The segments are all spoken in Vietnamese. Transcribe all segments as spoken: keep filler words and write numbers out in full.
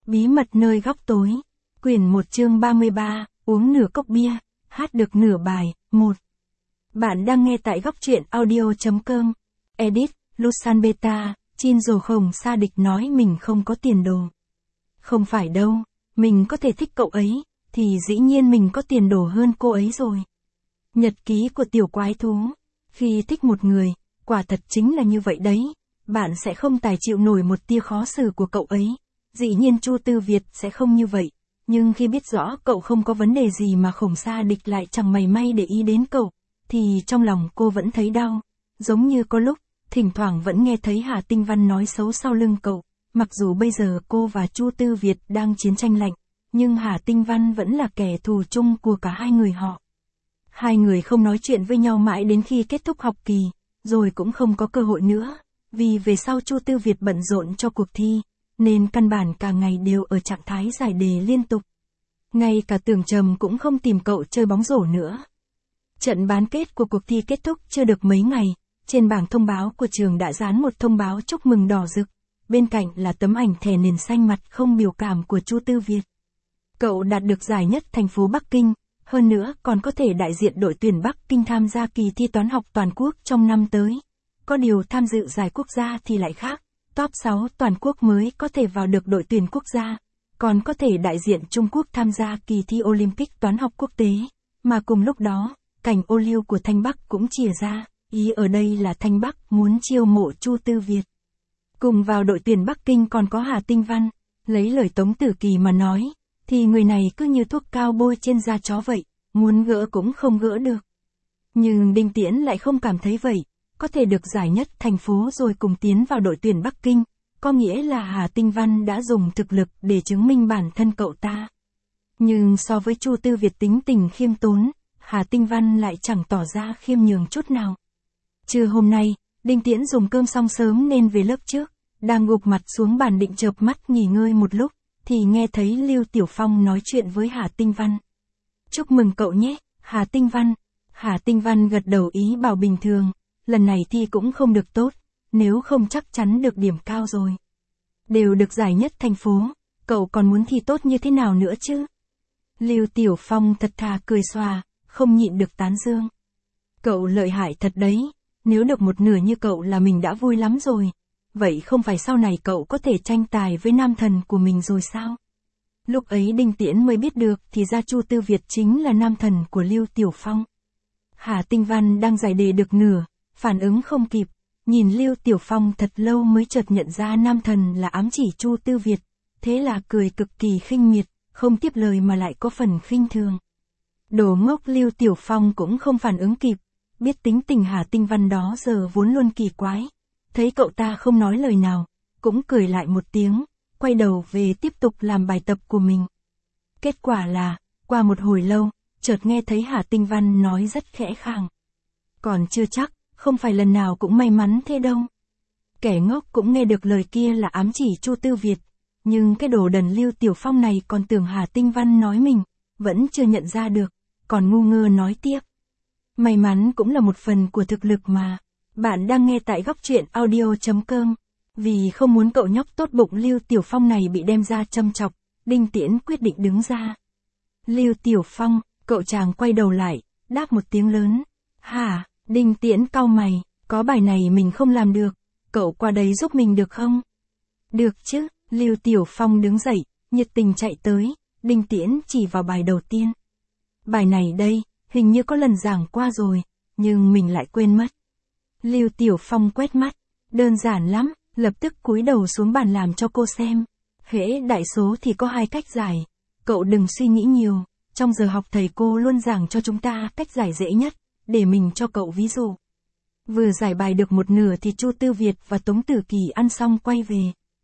Bí mật nơi góc tối. Quyển một chương ba mươi ba, uống nửa cốc bia, hát được nửa bài. một. Bạn đang nghe tại góc truyện audio.com. Edit, Lusan Beta, Chin Rồ Khổng Sa Địch nói mình không có tiền đồ. Không phải đâu, mình có thể thích cậu ấy, thì dĩ nhiên mình có tiền đồ hơn cô ấy rồi. Nhật ký của tiểu quái thú. Khi thích một người, quả thật chính là như vậy đấy, bạn sẽ không tài chịu nổi một tia khó xử của cậu ấy. Dĩ nhiên Chu Tư Việt sẽ không như vậy, nhưng khi biết rõ cậu không có vấn đề gì mà Khổng Sa Địch lại chẳng mảy may để ý đến cậu, thì trong lòng cô vẫn thấy đau. Giống như có lúc, thỉnh thoảng vẫn nghe thấy Hà Tinh Văn nói xấu sau lưng cậu, mặc dù bây giờ cô và Chu Tư Việt đang chiến tranh lạnh, nhưng Hà Tinh Văn vẫn là kẻ thù chung của cả hai người họ. Hai người không nói chuyện với nhau mãi đến khi kết thúc học kỳ, rồi cũng không có cơ hội nữa, vì về sau Chu Tư Việt bận rộn cho cuộc thi, nên căn bản cả ngày đều ở trạng thái giải đề liên tục. Ngay cả Tưởng Trầm cũng không tìm cậu chơi bóng rổ nữa. Trận bán kết của cuộc thi kết thúc chưa được mấy ngày, trên bảng thông báo của trường đã dán một thông báo chúc mừng đỏ rực, bên cạnh là tấm ảnh thẻ nền xanh mặt không biểu cảm của Chu Tư Việt. Cậu đạt được giải nhất thành phố Bắc Kinh, hơn nữa còn có thể đại diện đội tuyển Bắc Kinh tham gia kỳ thi toán học toàn quốc trong năm tới. Có điều tham dự giải quốc gia thì lại khác, top sáu toàn quốc mới có thể vào được đội tuyển quốc gia, còn có thể đại diện Trung Quốc tham gia kỳ thi Olympic toán học quốc tế. Mà cùng lúc đó, cảnh ô liu của Thanh Bắc cũng chìa ra, ý ở đây là Thanh Bắc muốn chiêu mộ Chu Tư Việt. Cùng vào đội tuyển Bắc Kinh còn có Hà Tinh Văn, lấy lời Tống Tử Kỳ mà nói, thì người này cứ như thuốc cao bôi trên da chó vậy, muốn gỡ cũng không gỡ được. Nhưng Đinh Tiễn lại không cảm thấy vậy, có thể được giải nhất thành phố rồi cùng tiến vào đội tuyển Bắc Kinh, có nghĩa là Hà Tinh Văn đã dùng thực lực để chứng minh bản thân cậu ta. Nhưng so với Chu Tư Việt tính tình khiêm tốn, Hà Tinh Văn lại chẳng tỏ ra khiêm nhường chút nào. Trưa hôm nay, Đinh Tiễn dùng cơm xong sớm nên về lớp trước, đang gục mặt xuống bàn định chợp mắt nghỉ ngơi một lúc, thì nghe thấy Lưu Tiểu Phong nói chuyện với Hà Tinh Văn. Chúc mừng cậu nhé, Hà Tinh Văn. Hà Tinh Văn gật đầu ý bảo bình thường, lần này thi cũng không được tốt, nếu không chắc chắn được điểm cao rồi. Đều được giải nhất thành phố, cậu còn muốn thi tốt như thế nào nữa chứ? Lưu Tiểu Phong thật thà cười xòa, không nhịn được tán dương. Cậu lợi hại thật đấy, nếu được một nửa như cậu là mình đã vui lắm rồi. Vậy không phải sau này cậu có thể tranh tài với nam thần của mình rồi sao? Lúc ấy Đinh Tiễn mới biết được thì ra Chu Tư Việt chính là nam thần của Lưu Tiểu Phong. Hà Tinh Văn đang giải đề được nửa, phản ứng không kịp, nhìn Lưu Tiểu Phong thật lâu mới chợt nhận ra nam thần là ám chỉ Chu Tư Việt, thế là cười cực kỳ khinh miệt, không tiếp lời mà lại có phần khinh thường. Đồ ngốc Lưu Tiểu Phong cũng không phản ứng kịp, biết tính tình Hà Tinh Văn đó giờ vốn luôn kỳ quái. Thấy cậu ta không nói lời nào, cũng cười lại một tiếng, quay đầu về tiếp tục làm bài tập của mình. Kết quả là, qua một hồi lâu, chợt nghe thấy Hà Tinh Văn nói rất khẽ khàng. Còn chưa chắc, không phải lần nào cũng may mắn thế đâu. Kẻ ngốc cũng nghe được lời kia là ám chỉ Chu Tư Việt, nhưng cái đồ đần Lưu Tiểu Phong này còn tưởng Hà Tinh Văn nói mình, vẫn chưa nhận ra được, còn ngu ngơ nói tiếp. May mắn cũng là một phần của thực lực mà. Bạn đang nghe tại góc truyện audio.com. Vì không muốn cậu nhóc tốt bụng Lưu Tiểu Phong này bị đem ra châm chọc, Đinh Tiễn quyết định đứng ra. Lưu Tiểu Phong, cậu chàng quay đầu lại, đáp một tiếng lớn. Hả, Đinh Tiễn cau mày, có bài này mình không làm được, cậu qua đây giúp mình được không? Được chứ, Lưu Tiểu Phong đứng dậy, nhiệt tình chạy tới, Đinh Tiễn chỉ vào bài đầu tiên. Bài này đây, hình như có lần giảng qua rồi, nhưng mình lại quên mất. Lưu Tiểu Phong quét mắt, đơn giản lắm, lập tức cúi đầu xuống bàn làm cho cô xem. Hễ đại số thì có hai cách giải, cậu đừng suy nghĩ nhiều, trong giờ học thầy cô luôn giảng cho chúng ta cách giải dễ nhất, để mình cho cậu ví dụ. Vừa giải bài được một nửa thì Chu Tư Việt và Tống Tử Kỳ ăn xong quay về.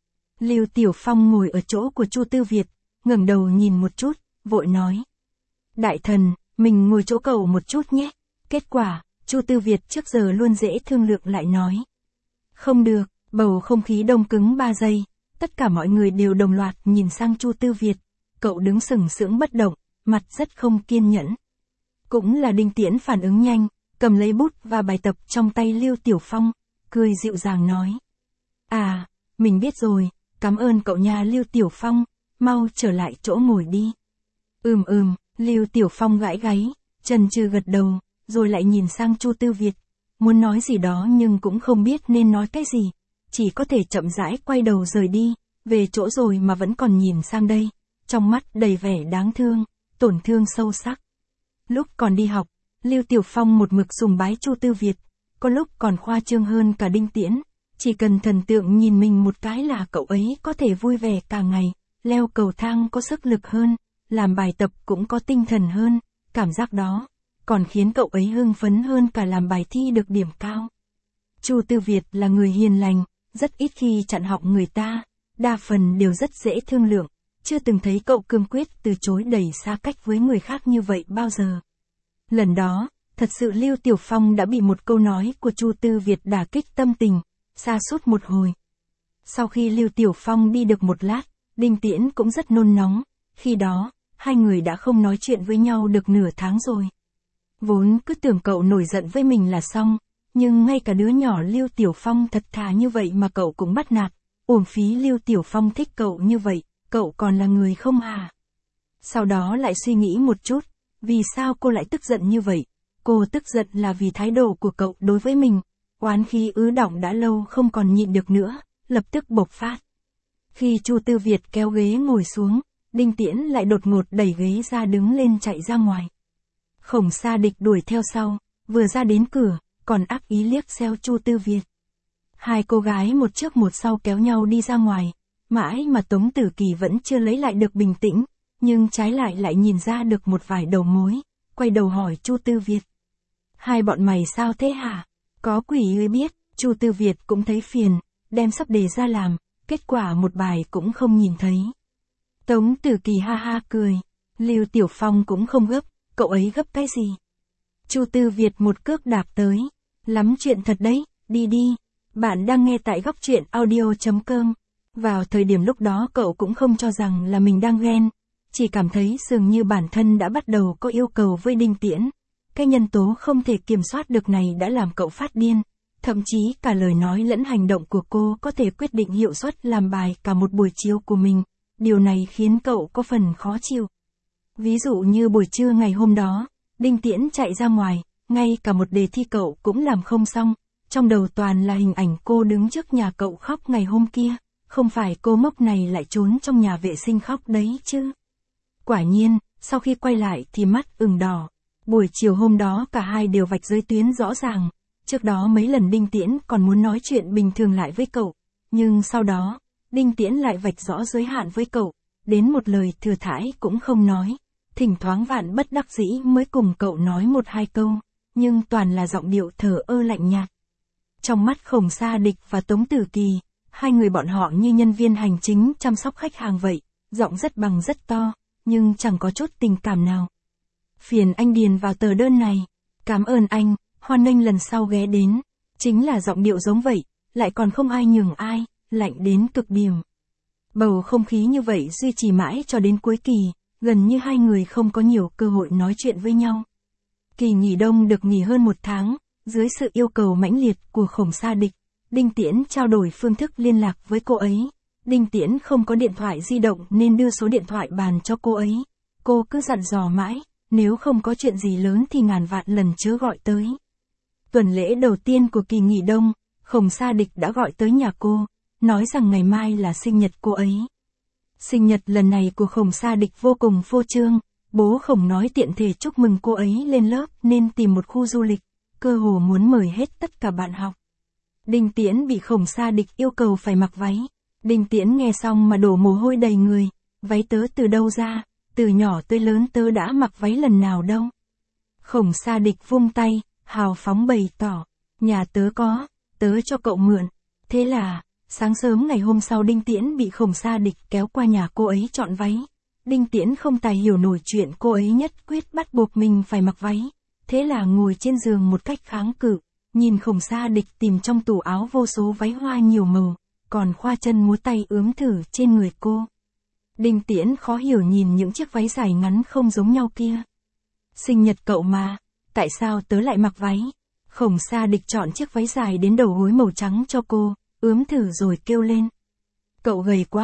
Lưu Tiểu Phong ngồi ở chỗ của Chu Tư Việt, ngẩng đầu nhìn một chút, vội nói. Đại thần, mình ngồi chỗ cậu một chút nhé. Kết quả, Chu Tư Việt trước giờ luôn dễ thương lượng lại nói. Không được, bầu không khí đông cứng ba giây, tất cả mọi người đều đồng loạt nhìn sang Chu Tư Việt, cậu đứng sừng sững bất động, mặt rất không kiên nhẫn. Cũng là Đinh Tiễn phản ứng nhanh, cầm lấy bút và bài tập trong tay Lưu Tiểu Phong, cười dịu dàng nói. À, mình biết rồi, cảm ơn cậu nha Lưu Tiểu Phong, mau trở lại chỗ ngồi đi. Ừm ừm, Lưu Tiểu Phong gãi gáy, chần chừ gật đầu, rồi lại nhìn sang Chu Tư Việt, muốn nói gì đó nhưng cũng không biết nên nói cái gì, chỉ có thể chậm rãi quay đầu rời đi, về chỗ rồi mà vẫn còn nhìn sang đây, trong mắt đầy vẻ đáng thương, tổn thương sâu sắc. Lúc còn đi học, Lưu Tiểu Phong một mực sùng bái Chu Tư Việt, có lúc còn khoa trương hơn cả Đinh Tiễn, chỉ cần thần tượng nhìn mình một cái là cậu ấy có thể vui vẻ cả ngày, leo cầu thang có sức lực hơn, làm bài tập cũng có tinh thần hơn, cảm giác đó còn khiến cậu ấy hưng phấn hơn cả làm bài thi được điểm cao. Chu Tư Việt là người hiền lành, rất ít khi chặn học người ta, đa phần đều rất dễ thương lượng, chưa từng thấy cậu cương quyết từ chối đẩy xa cách với người khác như vậy bao giờ. Lần đó, thật sự Lưu Tiểu Phong đã bị một câu nói của Chu Tư Việt đả kích tâm tình, sa sút một hồi. Sau khi Lưu Tiểu Phong đi được một lát, Đinh Tiễn cũng rất nôn nóng, khi đó, hai người đã không nói chuyện với nhau được nửa tháng rồi. Vốn cứ tưởng cậu nổi giận với mình là xong, nhưng ngay cả đứa nhỏ Lưu Tiểu Phong thật thà như vậy mà cậu cũng bắt nạt, uổng phí Lưu Tiểu Phong thích cậu như vậy, cậu còn là người không à? Sau đó lại suy nghĩ một chút, vì sao cô lại tức giận như vậy? Cô tức giận là vì thái độ của cậu đối với mình, oán khí ứ đọng đã lâu không còn nhịn được nữa, lập tức bộc phát. Khi Chu Tư Việt kéo ghế ngồi xuống, Đinh Tiễn lại đột ngột đẩy ghế ra đứng lên chạy ra ngoài. Khổng Sa Địch đuổi theo sau, vừa ra đến cửa, còn ác ý liếc xéo Chu Tư Việt. Hai cô gái một trước một sau kéo nhau đi ra ngoài, mãi mà Tống Tử Kỳ vẫn chưa lấy lại được bình tĩnh, nhưng trái lại lại nhìn ra được một vài đầu mối, quay đầu hỏi Chu Tư Việt. Hai bọn mày sao thế hả? Có quỷ ơi biết, Chu Tư Việt cũng thấy phiền, đem sắp đề ra làm, kết quả một bài cũng không nhìn thấy. Tống Tử Kỳ ha ha cười, Lưu Tiểu Phong cũng không gấp, cậu ấy gấp cái gì? Chu Tư Việt một cước đạp tới, lắm chuyện thật đấy, đi đi. Bạn đang nghe tại góc truyện audio chấm com. Vào thời điểm lúc đó cậu cũng không cho rằng là mình đang ghen, chỉ cảm thấy dường như bản thân đã bắt đầu có yêu cầu với Đinh Tiễn. Cái nhân tố không thể kiểm soát được này đã làm cậu phát điên, thậm chí cả lời nói lẫn hành động của cô có thể quyết định hiệu suất làm bài cả một buổi chiều của mình, điều này khiến cậu có phần khó chịu. Ví dụ như buổi trưa ngày hôm đó, Đinh Tiễn chạy ra ngoài, ngay cả một đề thi cậu cũng làm không xong, trong đầu toàn là hình ảnh cô đứng trước nhà cậu khóc ngày hôm kia, không phải cô mốc này lại trốn trong nhà vệ sinh khóc đấy chứ. Quả nhiên, sau khi quay lại thì mắt ửng đỏ. Buổi chiều hôm đó cả hai đều vạch giới tuyến rõ ràng, trước đó mấy lần Đinh Tiễn còn muốn nói chuyện bình thường lại với cậu, nhưng sau đó, Đinh Tiễn lại vạch rõ giới hạn với cậu, đến một lời thừa thãi cũng không nói, thỉnh thoảng vạn bất đắc dĩ mới cùng cậu nói một hai câu, nhưng toàn là giọng điệu thờ ơ lạnh nhạt. Trong mắt Khổng Sa Địch và Tống Tử Kỳ, hai người bọn họ như nhân viên hành chính chăm sóc khách hàng vậy, giọng rất bằng rất to, nhưng chẳng có chút tình cảm nào. Phiền anh điền vào tờ đơn này. Cảm ơn anh, hoan nghênh lần sau ghé đến. Chính là giọng điệu giống vậy, lại còn không ai nhường ai, lạnh đến cực điểm. Bầu không khí như vậy duy trì mãi cho đến cuối kỳ, gần như hai người không có nhiều cơ hội nói chuyện với nhau. Kỳ nghỉ đông được nghỉ hơn một tháng, dưới sự yêu cầu mãnh liệt của Khổng Sa Địch, Đinh Tiễn trao đổi phương thức liên lạc với cô ấy. Đinh Tiễn không có điện thoại di động nên đưa số điện thoại bàn cho cô ấy. Cô cứ dặn dò mãi, nếu không có chuyện gì lớn thì ngàn vạn lần chớ gọi tới. Tuần lễ đầu tiên của kỳ nghỉ đông, Khổng Sa Địch đã gọi tới nhà cô, nói rằng ngày mai là sinh nhật cô ấy. Sinh nhật lần này của Khổng Sa Địch vô cùng phô trương, bố Khổng nói tiện thể chúc mừng cô ấy lên lớp nên tìm một khu du lịch, cơ hồ muốn mời hết tất cả bạn học. Đinh Tiễn bị Khổng Sa Địch yêu cầu phải mặc váy. Đinh Tiễn nghe xong mà đổ mồ hôi đầy người, váy tớ từ đâu ra, từ nhỏ tới lớn tớ đã mặc váy lần nào đâu. Khổng Sa Địch vung tay, hào phóng bày tỏ, nhà tớ có, tớ cho cậu mượn. Thế là, sáng sớm ngày hôm sau Đinh Tiễn bị Khổng Sa Địch kéo qua nhà cô ấy chọn váy. Đinh Tiễn không tài hiểu nổi chuyện cô ấy nhất quyết bắt buộc mình phải mặc váy. Thế là ngồi trên giường một cách kháng cự, nhìn Khổng Sa Địch tìm trong tủ áo vô số váy hoa nhiều màu, còn khoa chân múa tay ướm thử trên người cô. Đinh Tiễn khó hiểu nhìn những chiếc váy dài ngắn không giống nhau kia. Sinh nhật cậu mà, tại sao tớ lại mặc váy? Khổng Sa Địch chọn chiếc váy dài đến đầu gối màu trắng cho cô, ướm thử rồi kêu lên. Cậu gầy quá,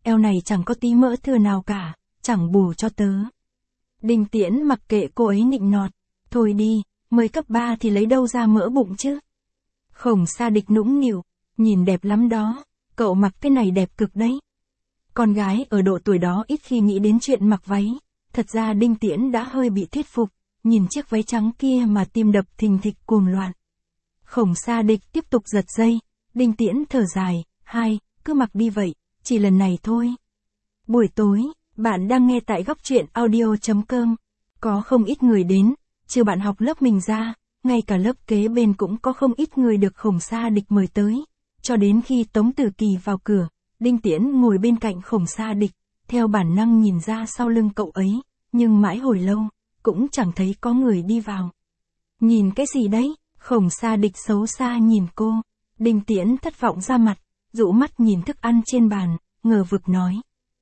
eo này chẳng có tí mỡ thừa nào cả, chẳng bù cho tớ. Đinh Tiễn mặc kệ cô ấy nịnh nọt, thôi đi, mới cấp ba thì lấy đâu ra mỡ bụng chứ. Khổng Sa Địch nũng nịu, nhìn đẹp lắm đó, cậu mặc cái này đẹp cực đấy. Con gái ở độ tuổi đó ít khi nghĩ đến chuyện mặc váy, thật ra Đinh Tiễn đã hơi bị thuyết phục, nhìn chiếc váy trắng kia mà tim đập thình thịch cuồng loạn. Khổng Sa Địch tiếp tục giật dây, Đinh Tiễn thở dài, hai, cứ mặc đi vậy, chỉ lần này thôi. Buổi tối, bạn đang nghe tại góc truyện audio.com, có không ít người đến, trừ bạn học lớp mình ra, ngay cả lớp kế bên cũng có không ít người được Khổng Sa Địch mời tới, cho đến khi Tống Tử Kỳ vào cửa, Đinh Tiễn ngồi bên cạnh Khổng Sa Địch, theo bản năng nhìn ra sau lưng cậu ấy, nhưng mãi hồi lâu, cũng chẳng thấy có người đi vào. Nhìn cái gì đấy? Khổng Sa Địch xấu xa nhìn cô, Đinh Tiễn thất vọng ra mặt, dụ mắt nhìn thức ăn trên bàn, ngờ vực nói.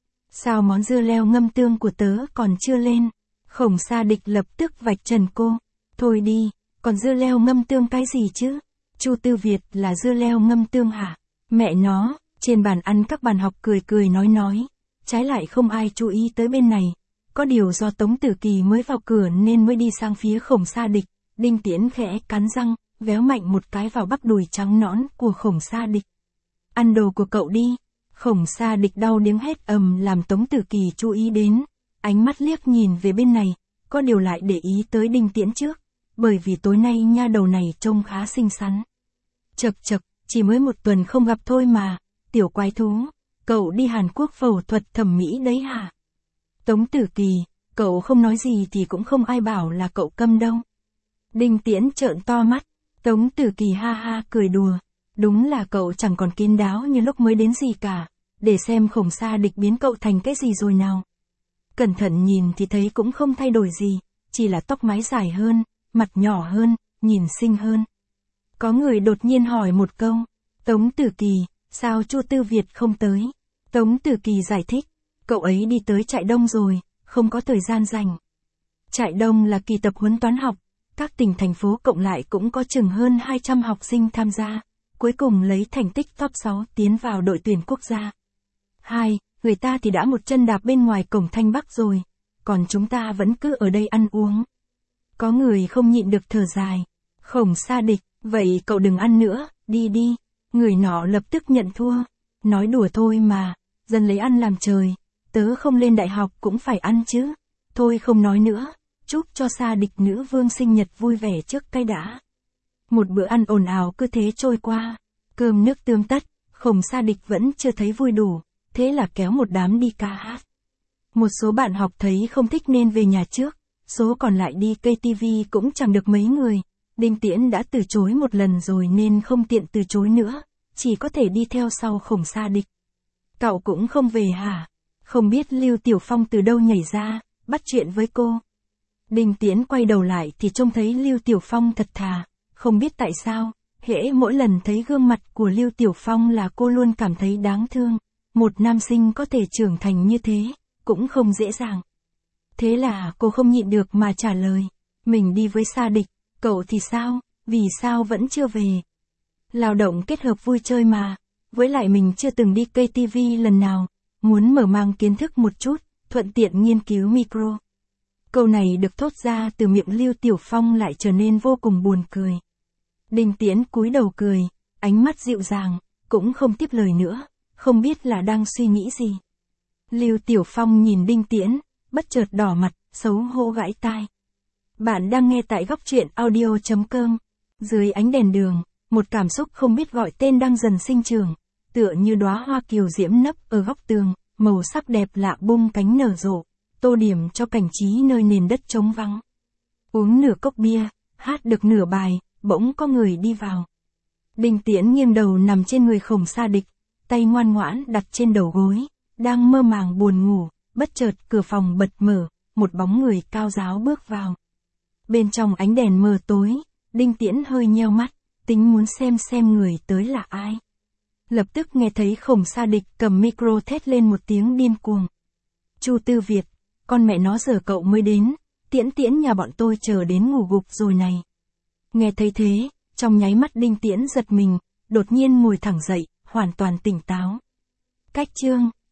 Sao món dưa leo ngâm tương của tớ còn chưa lên? Khổng Sa Địch lập tức vạch trần cô, thôi đi, còn dưa leo ngâm tương cái gì chứ? Chu Tư Việt là dưa leo ngâm tương hả? Mẹ nó, trên bàn ăn các bạn học cười cười nói nói, trái lại không ai chú ý tới bên này. Có điều do Tống Tử Kỳ mới vào cửa nên mới đi sang phía Khổng Sa Địch, Đinh Tiễn khẽ cắn răng, véo mạnh một cái vào bắp đùi trắng nõn của Khổng Sa Địch. Ăn đồ của cậu đi. Khổng Sa Địch đau điếng hét ầm làm Tống Tử Kỳ chú ý đến, ánh mắt liếc nhìn về bên này, có điều lại để ý tới Đinh Tiễn trước, bởi vì tối nay nha đầu này trông khá xinh xắn. Chậc chậc, chỉ mới một tuần không gặp thôi mà, tiểu quái thú, cậu đi Hàn Quốc phẫu thuật thẩm mỹ đấy hả? Tống Tử Kỳ, cậu không nói gì thì cũng không ai bảo là cậu câm đâu. Đinh Tiễn trợn to mắt, Tống Tử Kỳ ha ha cười đùa, đúng là cậu chẳng còn kín đáo như lúc mới đến gì cả, để xem Khổng Sa Địch biến cậu thành cái gì rồi nào. Cẩn thận nhìn thì thấy cũng không thay đổi gì, chỉ là tóc mái dài hơn, mặt nhỏ hơn, nhìn xinh hơn. Có người đột nhiên hỏi một câu, Tống Tử Kỳ, sao Chu Tư Việt không tới? Tống Tử Kỳ giải thích, cậu ấy đi tới trại đông rồi, không có thời gian rảnh. Trại đông là kỳ tập huấn toán học, các tỉnh thành phố cộng lại cũng có chừng hơn hai trăm học sinh tham gia, cuối cùng lấy thành tích top sáu tiến vào đội tuyển quốc gia. Hai, người ta thì đã một chân đạp bên ngoài cổng Thanh Bắc rồi, còn chúng ta vẫn cứ ở đây ăn uống. Có người không nhịn được thở dài, Khổng Sa Địch, vậy cậu đừng ăn nữa, đi đi. Người nọ lập tức nhận thua, nói đùa thôi mà, dân lấy ăn làm trời, tớ không lên đại học cũng phải ăn chứ. Thôi không nói nữa, chúc cho Sa Địch nữ vương sinh nhật vui vẻ trước cái đã. Một bữa ăn ồn ào cứ thế trôi qua, cơm nước tươm tất, Khổng Sa Địch vẫn chưa thấy vui đủ, thế là kéo một đám đi ca hát. Một số bạn học thấy không thích nên về nhà trước, số còn lại đi ca tê vê cũng chẳng được mấy người. Đinh Tiễn đã từ chối một lần rồi nên không tiện từ chối nữa, chỉ có thể đi theo sau Khổng Sa Địch. Cậu cũng không về hả? Không biết Lưu Tiểu Phong từ đâu nhảy ra, bắt chuyện với cô. Đinh Tiễn quay đầu lại thì trông thấy Lưu Tiểu Phong thật thà, không biết tại sao, hễ mỗi lần thấy gương mặt của Lưu Tiểu Phong là cô luôn cảm thấy đáng thương. Một nam sinh có thể trưởng thành như thế, cũng không dễ dàng. Thế là cô không nhịn được mà trả lời, mình đi với Sa Địch, cậu thì sao, vì sao vẫn chưa về? Lao động kết hợp vui chơi mà, với lại mình chưa từng đi ca tê vê lần nào, muốn mở mang kiến thức một chút, thuận tiện nghiên cứu micro. Câu này được thốt ra từ miệng Lưu Tiểu Phong lại trở nên vô cùng buồn cười. Đinh Tiễn cúi đầu cười, ánh mắt dịu dàng, cũng không tiếp lời nữa, không biết là đang suy nghĩ gì. Lưu Tiểu Phong nhìn Đinh Tiễn, bất chợt đỏ mặt, xấu hổ gãi tai. Bạn đang nghe tại góc truyện audio.com. Dưới ánh đèn đường, một cảm xúc không biết gọi tên đang dần sinh trưởng, tựa như đóa hoa kiều diễm nấp ở góc tường, màu sắc đẹp lạ bung cánh nở rộ, tô điểm cho cảnh trí nơi nền đất trống vắng. Uống nửa cốc bia, hát được nửa bài, bỗng có người đi vào. Đinh Tiễn nghiêng đầu nằm trên người Khổng Sa Địch, tay ngoan ngoãn đặt trên đầu gối, đang mơ màng buồn ngủ, bất chợt cửa phòng bật mở, một bóng người cao ráo bước vào. Bên trong ánh đèn mờ tối, Đinh Tiễn hơi nheo mắt, tính muốn xem xem người tới là ai. Lập tức nghe thấy Khổng Sa Địch cầm micro thét lên một tiếng điên cuồng. Chu Tư Việt, con mẹ nó giờ cậu mới đến, Tiễn Tiễn nhà bọn tôi chờ đến ngủ gục rồi này. Nghe thấy thế, trong nháy mắt Đinh Tiễn giật mình, đột nhiên ngồi thẳng dậy, hoàn toàn tỉnh táo. Cách chương